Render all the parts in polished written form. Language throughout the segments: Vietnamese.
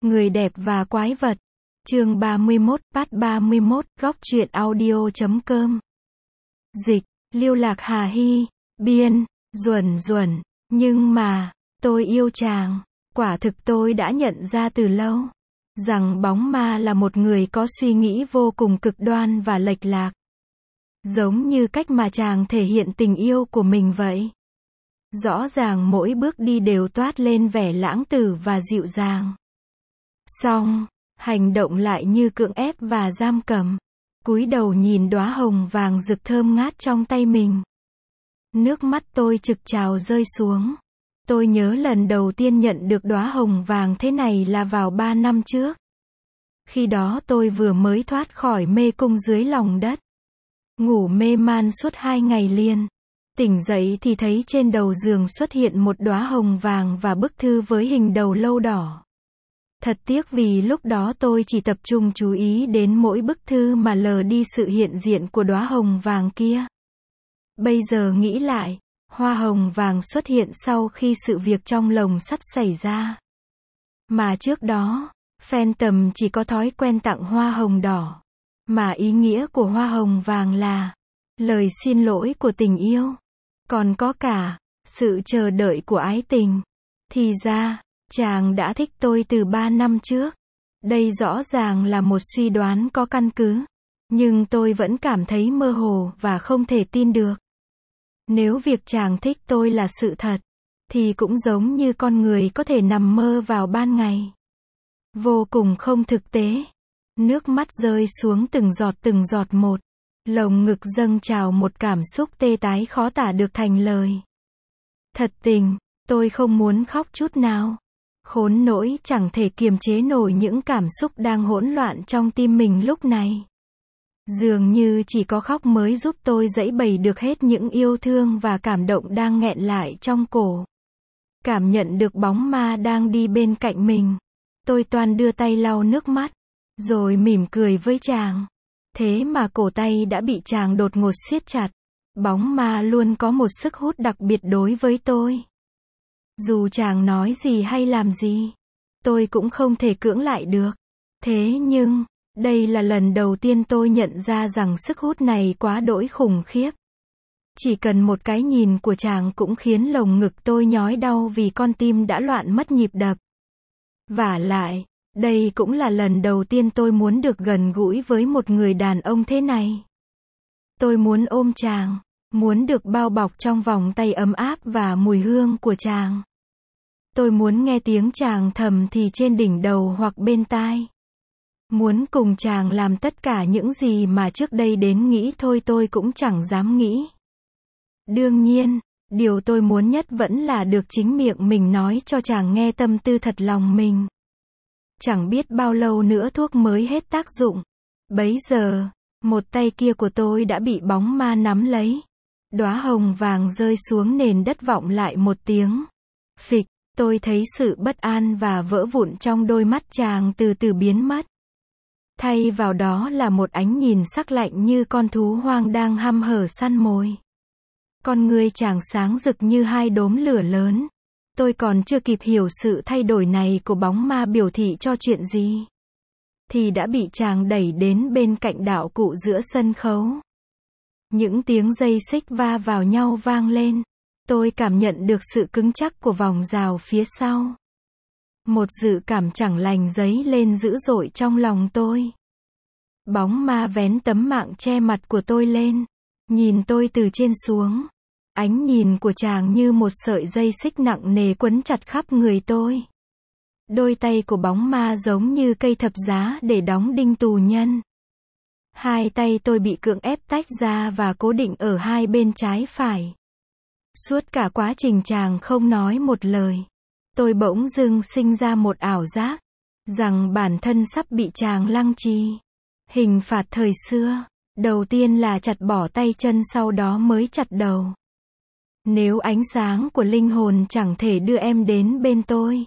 Người đẹp và quái vật. Chương 31, Part 31, Góc truyện audio.com. Dịch, Liêu Lạc Hà Hy, biên, Duẩn Duẩn. Nhưng mà, tôi yêu chàng. Quả thực tôi đã nhận ra từ lâu rằng bóng ma là một người có suy nghĩ vô cùng cực đoan và lệch lạc. Giống như cách mà chàng thể hiện tình yêu của mình vậy. Rõ ràng mỗi bước đi đều toát lên vẻ lãng tử và dịu dàng. Song, hành động lại như cưỡng ép và giam cầm. Cúi đầu nhìn đóa hồng vàng rực thơm ngát trong tay mình. Nước mắt tôi trực trào rơi xuống. Tôi nhớ lần đầu tiên nhận được đóa hồng vàng thế này là vào 3 năm trước. Khi đó tôi vừa mới thoát khỏi mê cung dưới lòng đất. Ngủ mê man suốt 2 ngày liền. Tỉnh dậy thì thấy trên đầu giường xuất hiện một đóa hồng vàng và bức thư với hình đầu lâu đỏ. Thật tiếc vì lúc đó tôi chỉ tập trung chú ý đến mỗi bức thư mà lờ đi sự hiện diện của đóa hồng vàng kia. Bây giờ nghĩ lại, hoa hồng vàng xuất hiện sau khi sự việc trong lồng sắt xảy ra. Mà trước đó, Phantom chỉ có thói quen tặng hoa hồng đỏ. Mà ý nghĩa của hoa hồng vàng là lời xin lỗi của tình yêu. Còn có cả sự chờ đợi của ái tình. Thì ra, chàng đã thích tôi từ 3 năm trước. Đây rõ ràng là một suy đoán có căn cứ. Nhưng tôi vẫn cảm thấy mơ hồ và không thể tin được. Nếu việc chàng thích tôi là sự thật, thì cũng giống như con người có thể nằm mơ vào ban ngày. Vô cùng không thực tế. Nước mắt rơi xuống từng giọt một. Lồng ngực dâng trào một cảm xúc tê tái khó tả được thành lời. Thật tình, tôi không muốn khóc chút nào. Khốn nỗi chẳng thể kiềm chế nổi những cảm xúc đang hỗn loạn trong tim mình lúc này. Dường như chỉ có khóc mới giúp tôi giãy bày được hết những yêu thương và cảm động đang nghẹn lại trong cổ. Cảm nhận được bóng ma đang đi bên cạnh mình. Tôi toan đưa tay lau nước mắt, rồi mỉm cười với chàng. Thế mà cổ tay đã bị chàng đột ngột siết chặt. Bóng ma luôn có một sức hút đặc biệt đối với tôi. Dù chàng nói gì hay làm gì, tôi cũng không thể cưỡng lại được. Thế nhưng, đây là lần đầu tiên tôi nhận ra rằng sức hút này quá đỗi khủng khiếp. Chỉ cần một cái nhìn của chàng cũng khiến lồng ngực tôi nhói đau vì con tim đã loạn mất nhịp đập. Vả lại, đây cũng là lần đầu tiên tôi muốn được gần gũi với một người đàn ông thế này. Tôi muốn ôm chàng, muốn được bao bọc trong vòng tay ấm áp và mùi hương của chàng. Tôi muốn nghe tiếng chàng thầm thì trên đỉnh đầu hoặc bên tai. Muốn cùng chàng làm tất cả những gì mà trước đây đến nghĩ thôi tôi cũng chẳng dám nghĩ. Đương nhiên, điều tôi muốn nhất vẫn là được chính miệng mình nói cho chàng nghe tâm tư thật lòng mình. Chẳng biết bao lâu nữa thuốc mới hết tác dụng. Bấy giờ, một tay kia của tôi đã bị bóng ma nắm lấy. Đóa hồng vàng rơi xuống nền đất vọng lại một tiếng. Phịch, tôi thấy sự bất an và vỡ vụn trong đôi mắt chàng từ từ biến mất. Thay vào đó là một ánh nhìn sắc lạnh như con thú hoang đang hăm hở săn mồi. Con ngươi chàng sáng rực như hai đốm lửa lớn. Tôi còn chưa kịp hiểu sự thay đổi này của bóng ma biểu thị cho chuyện gì, thì đã bị chàng đẩy đến bên cạnh đạo cụ giữa sân khấu. Những tiếng dây xích va vào nhau vang lên. Tôi cảm nhận được sự cứng chắc của vòng rào phía sau. Một dự cảm chẳng lành dấy lên dữ dội trong lòng tôi. Bóng ma vén tấm mạng che mặt của tôi lên, nhìn tôi từ trên xuống. Ánh nhìn của chàng như một sợi dây xích nặng nề quấn chặt khắp người tôi. Đôi tay của bóng ma giống như cây thập giá để đóng đinh tù nhân. Hai tay tôi bị cưỡng ép tách ra và cố định ở hai bên trái phải. Suốt cả quá trình chàng không nói một lời. Tôi bỗng dưng sinh ra một ảo giác, rằng bản thân sắp bị chàng lăng trì. Hình phạt thời xưa, đầu tiên là chặt bỏ tay chân sau đó mới chặt đầu. Nếu ánh sáng của linh hồn chẳng thể đưa em đến bên tôi.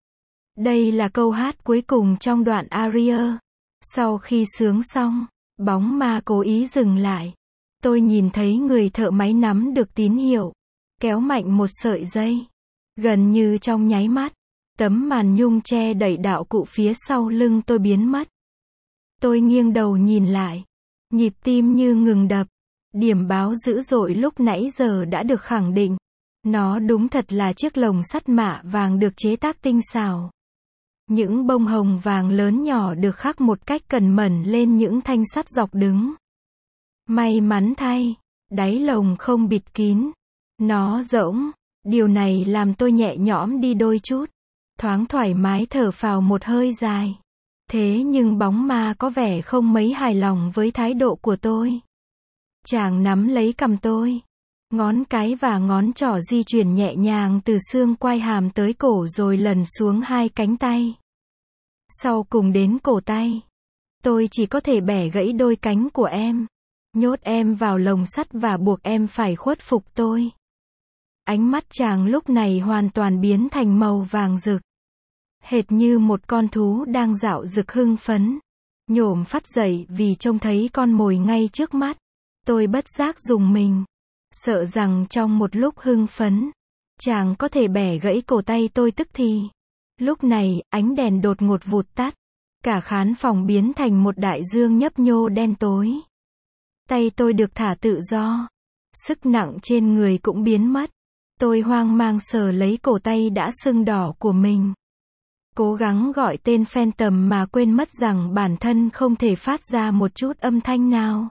Đây là câu hát cuối cùng trong đoạn aria. Sau khi sướng xong, bóng ma cố ý dừng lại. Tôi nhìn thấy người thợ máy nắm được tín hiệu, kéo mạnh một sợi dây. Gần như trong nháy mắt, Tấm màn nhung che đậy đạo cụ phía sau lưng tôi biến mất. Tôi nghiêng đầu nhìn lại. Nhịp tim như ngừng đập. Điểm báo dữ dội lúc nãy giờ đã được khẳng định. Nó đúng thật là chiếc lồng sắt mạ vàng được chế tác tinh xảo. Những bông hồng vàng lớn nhỏ được khắc một cách cần mẫn lên những thanh sắt dọc đứng. May mắn thay, đáy lồng không bịt kín. Nó rỗng. Điều này làm tôi nhẹ nhõm đi đôi chút. Thoáng thoải mái thở phào một hơi dài. Thế nhưng bóng ma có vẻ không mấy hài lòng với thái độ của tôi. Chàng nắm lấy cằm tôi. Ngón cái và ngón trỏ di chuyển nhẹ nhàng từ xương quai hàm tới cổ rồi lần xuống hai cánh tay. Sau cùng đến cổ tay. Tôi chỉ có thể bẻ gãy đôi cánh của em. Nhốt em vào lồng sắt và buộc em phải khuất phục tôi. Ánh mắt chàng lúc này hoàn toàn biến thành màu vàng rực. Hệt như một con thú đang dạo rực hưng phấn. Nhổm phắt dậy vì trông thấy con mồi ngay trước mắt. Tôi bất giác rùng mình. Sợ rằng trong một lúc hưng phấn, chàng có thể bẻ gãy cổ tay tôi tức thì. Lúc này, ánh đèn đột ngột vụt tắt. Cả khán phòng biến thành một đại dương nhấp nhô đen tối. Tay tôi được thả tự do. Sức nặng trên người cũng biến mất. Tôi hoang mang sờ lấy cổ tay đã sưng đỏ của mình. Cố gắng gọi tên Phantom mà quên mất rằng bản thân không thể phát ra một chút âm thanh nào.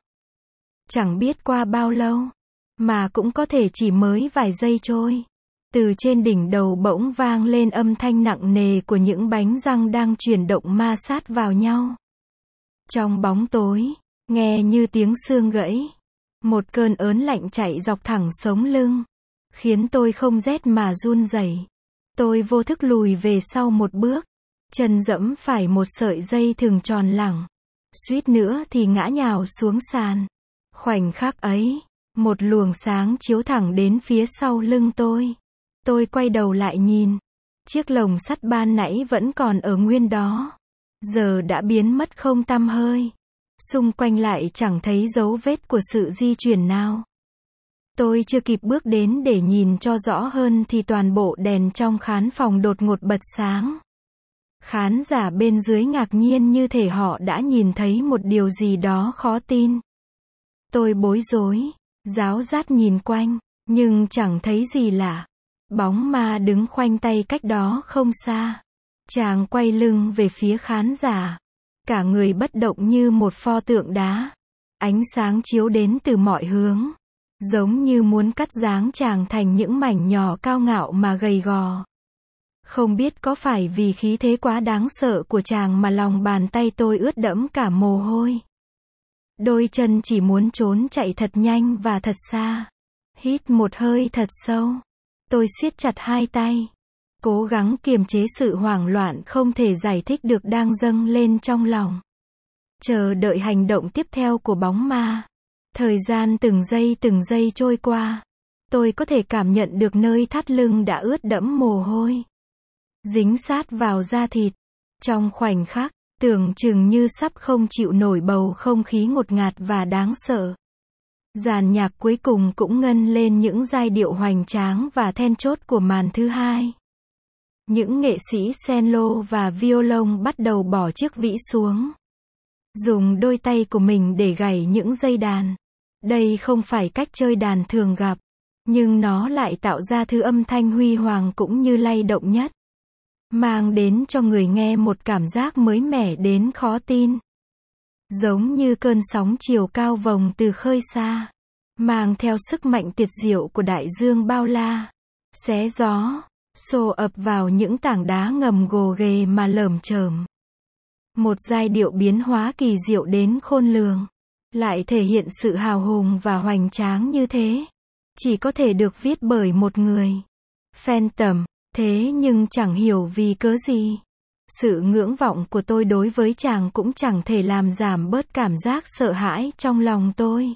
Chẳng biết qua bao lâu, mà cũng có thể chỉ mới vài giây trôi. Từ trên đỉnh đầu bỗng vang lên âm thanh nặng nề của những bánh răng đang chuyển động ma sát vào nhau. Trong bóng tối, nghe như tiếng xương gãy. Một cơn ớn lạnh chạy dọc thẳng sống lưng, khiến tôi không rét mà run rẩy. Tôi vô thức lùi về sau một bước, chân dẫm phải một sợi dây thừng tròn lẳng. Suýt nữa thì ngã nhào xuống sàn. Khoảnh khắc ấy, một luồng sáng chiếu thẳng đến phía sau lưng tôi. Tôi quay đầu lại nhìn. Chiếc lồng sắt ban nãy vẫn còn ở nguyên đó. Giờ đã biến mất không tăm hơi. Xung quanh lại chẳng thấy dấu vết của sự di chuyển nào. Tôi chưa kịp bước đến để nhìn cho rõ hơn thì toàn bộ đèn trong khán phòng đột ngột bật sáng. Khán giả bên dưới ngạc nhiên như thể họ đã nhìn thấy một điều gì đó khó tin. Tôi bối rối, ráo rát nhìn quanh, nhưng chẳng thấy gì lạ. Bóng ma đứng khoanh tay cách đó không xa. Chàng quay lưng về phía khán giả. Cả người bất động như một pho tượng đá. Ánh sáng chiếu đến từ mọi hướng. Giống như muốn cắt dáng chàng thành những mảnh nhỏ cao ngạo mà gầy gò. Không biết có phải vì khí thế quá đáng sợ của chàng mà lòng bàn tay tôi ướt đẫm cả mồ hôi. Đôi chân chỉ muốn trốn chạy thật nhanh và thật xa. Hít một hơi thật sâu. Tôi siết chặt hai tay. Cố gắng kiềm chế sự hoảng loạn không thể giải thích được đang dâng lên trong lòng. Chờ đợi hành động tiếp theo của bóng ma. Thời gian từng giây trôi qua. Tôi có thể cảm nhận được nơi thắt lưng đã ướt đẫm mồ hôi. Dính sát vào da thịt. Trong khoảnh khắc, tưởng chừng như sắp không chịu nổi bầu không khí ngột ngạt và đáng sợ. Dàn nhạc cuối cùng cũng ngân lên những giai điệu hoành tráng và then chốt của màn thứ hai. Những nghệ sĩ cello và violon bắt đầu bỏ chiếc vĩ xuống. Dùng đôi tay của mình để gảy những dây đàn. Đây không phải cách chơi đàn thường gặp, nhưng nó lại tạo ra thứ âm thanh huy hoàng cũng như lay động nhất. Mang đến cho người nghe một cảm giác mới mẻ đến khó tin. Giống như cơn sóng chiều cao vòng từ khơi xa. Mang theo sức mạnh tuyệt diệu của đại dương bao la. Xé gió, xô ập vào những tảng đá ngầm gồ ghề mà lởm chởm. Một giai điệu biến hóa kỳ diệu đến khôn lường. Lại thể hiện sự hào hùng và hoành tráng như thế. Chỉ có thể được viết bởi một người. Phantom. Thế nhưng chẳng hiểu vì cớ gì. Sự ngưỡng vọng của tôi đối với chàng cũng chẳng thể làm giảm bớt cảm giác sợ hãi trong lòng tôi.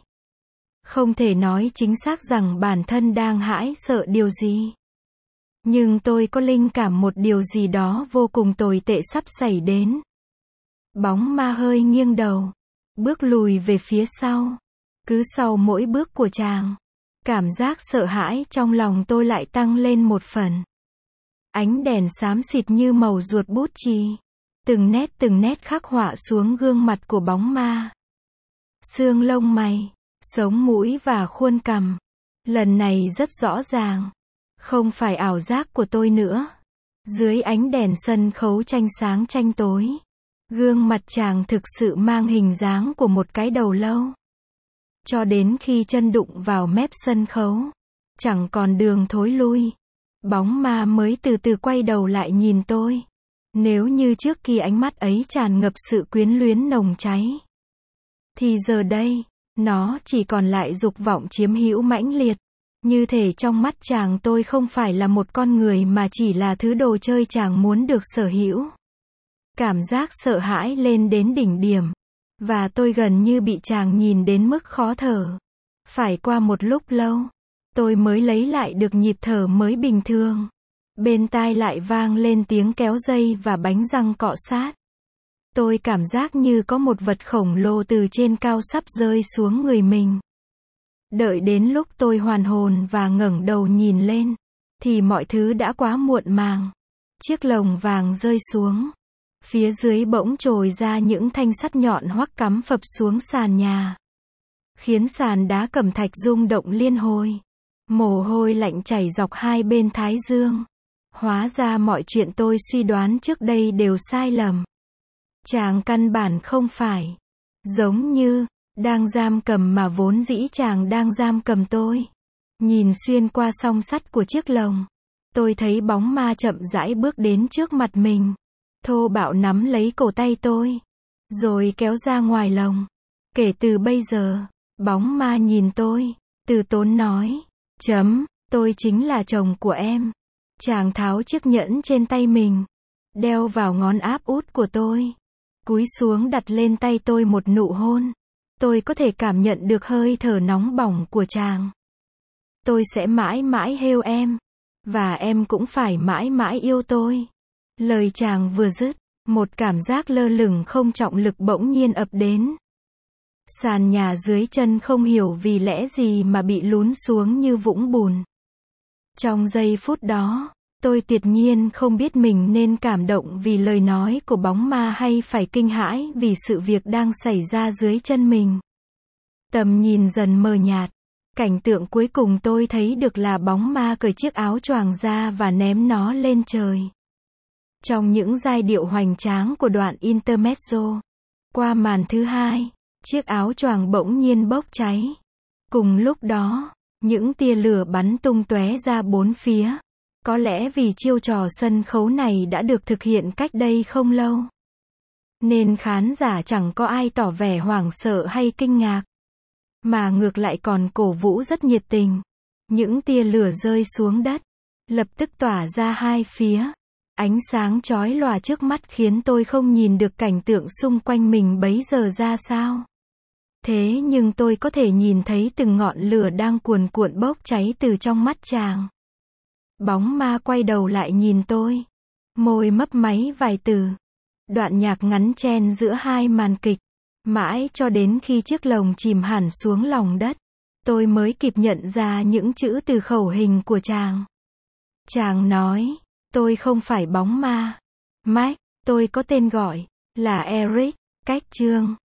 Không thể nói chính xác rằng bản thân đang hãi sợ điều gì. Nhưng tôi có linh cảm một điều gì đó vô cùng tồi tệ sắp xảy đến. Bóng ma hơi nghiêng đầu. Bước lùi về phía sau. Cứ sau mỗi bước của chàng, cảm giác sợ hãi trong lòng tôi lại tăng lên một phần. Ánh đèn xám xịt như màu ruột bút chì. Từng nét khắc họa xuống gương mặt của bóng ma. Xương lông mày, sống mũi và khuôn cằm. Lần này rất rõ ràng. Không phải ảo giác của tôi nữa. Dưới ánh đèn sân khấu tranh sáng tranh tối, gương mặt chàng thực sự mang hình dáng của một cái đầu lâu. Cho đến khi chân đụng vào mép sân khấu, chẳng còn đường thối lui, bóng ma mới từ từ quay đầu lại nhìn tôi. Nếu như trước kia ánh mắt ấy tràn ngập sự quyến luyến nồng cháy, thì giờ đây, nó chỉ còn lại dục vọng chiếm hữu mãnh liệt. Như thể trong mắt chàng tôi không phải là một con người mà chỉ là thứ đồ chơi chàng muốn được sở hữu. Cảm giác sợ hãi lên đến đỉnh điểm. Và tôi gần như bị chàng nhìn đến mức khó thở. Phải qua một lúc lâu, tôi mới lấy lại được nhịp thở mới bình thường. Bên tai lại vang lên tiếng kéo dây và bánh răng cọ sát. Tôi cảm giác như có một vật khổng lồ từ trên cao sắp rơi xuống người mình. Đợi đến lúc tôi hoàn hồn và ngẩng đầu nhìn lên, thì mọi thứ đã quá muộn màng. Chiếc lồng vàng rơi xuống. Phía dưới bỗng trồi ra những thanh sắt nhọn hoắc cắm phập xuống sàn nhà, khiến sàn đá cẩm thạch rung động liên hồi. Mồ hôi lạnh chảy dọc hai bên thái dương. Hóa ra mọi chuyện tôi suy đoán trước đây đều sai lầm. Chàng căn bản không phải giống như đang giam cầm mà vốn dĩ chàng đang giam cầm tôi. Nhìn xuyên qua song sắt của chiếc lồng, tôi thấy bóng ma chậm rãi bước đến trước mặt mình. Thô bạo nắm lấy cổ tay tôi, rồi kéo ra ngoài lồng. Kể từ bây giờ, bóng ma nhìn tôi, từ tốn nói, tôi chính là chồng của em. Chàng tháo chiếc nhẫn trên tay mình, đeo vào ngón áp út của tôi. Cúi xuống đặt lên tay tôi một nụ hôn. Tôi có thể cảm nhận được hơi thở nóng bỏng của chàng. Tôi sẽ mãi mãi hêu em. Và em cũng phải mãi mãi yêu tôi. Lời chàng vừa dứt, một cảm giác lơ lửng không trọng lực bỗng nhiên ập đến. Sàn nhà dưới chân không hiểu vì lẽ gì mà bị lún xuống như vũng bùn. Trong giây phút đó, tôi tuyệt nhiên không biết mình nên cảm động vì lời nói của bóng ma hay phải kinh hãi vì sự việc đang xảy ra dưới chân mình. Tầm nhìn dần mờ nhạt. Cảnh tượng cuối cùng tôi thấy được là bóng ma cởi chiếc áo choàng ra và ném nó lên trời. Trong những giai điệu hoành tráng của đoạn intermezzo, qua màn thứ hai, chiếc áo choàng bỗng nhiên bốc cháy. Cùng lúc đó, những tia lửa bắn tung tóe ra bốn phía. Có lẽ vì chiêu trò sân khấu này đã được thực hiện cách đây không lâu, nên khán giả chẳng có ai tỏ vẻ hoảng sợ hay kinh ngạc, mà ngược lại còn cổ vũ rất nhiệt tình. Những tia lửa rơi xuống đất, lập tức tỏa ra hai phía. Ánh sáng chói lòa trước mắt khiến tôi không nhìn được cảnh tượng xung quanh mình bấy giờ ra sao. Thế nhưng tôi có thể nhìn thấy từng ngọn lửa đang cuồn cuộn bốc cháy từ trong mắt chàng. Bóng ma quay đầu lại nhìn tôi. Môi mấp máy vài từ. Đoạn nhạc ngắn chen giữa hai màn kịch. Mãi cho đến khi chiếc lồng chìm hẳn xuống lòng đất, tôi mới kịp nhận ra những chữ từ khẩu hình của chàng. Chàng nói, tôi không phải bóng ma. Mike, tôi có tên gọi là Eric. Cách chương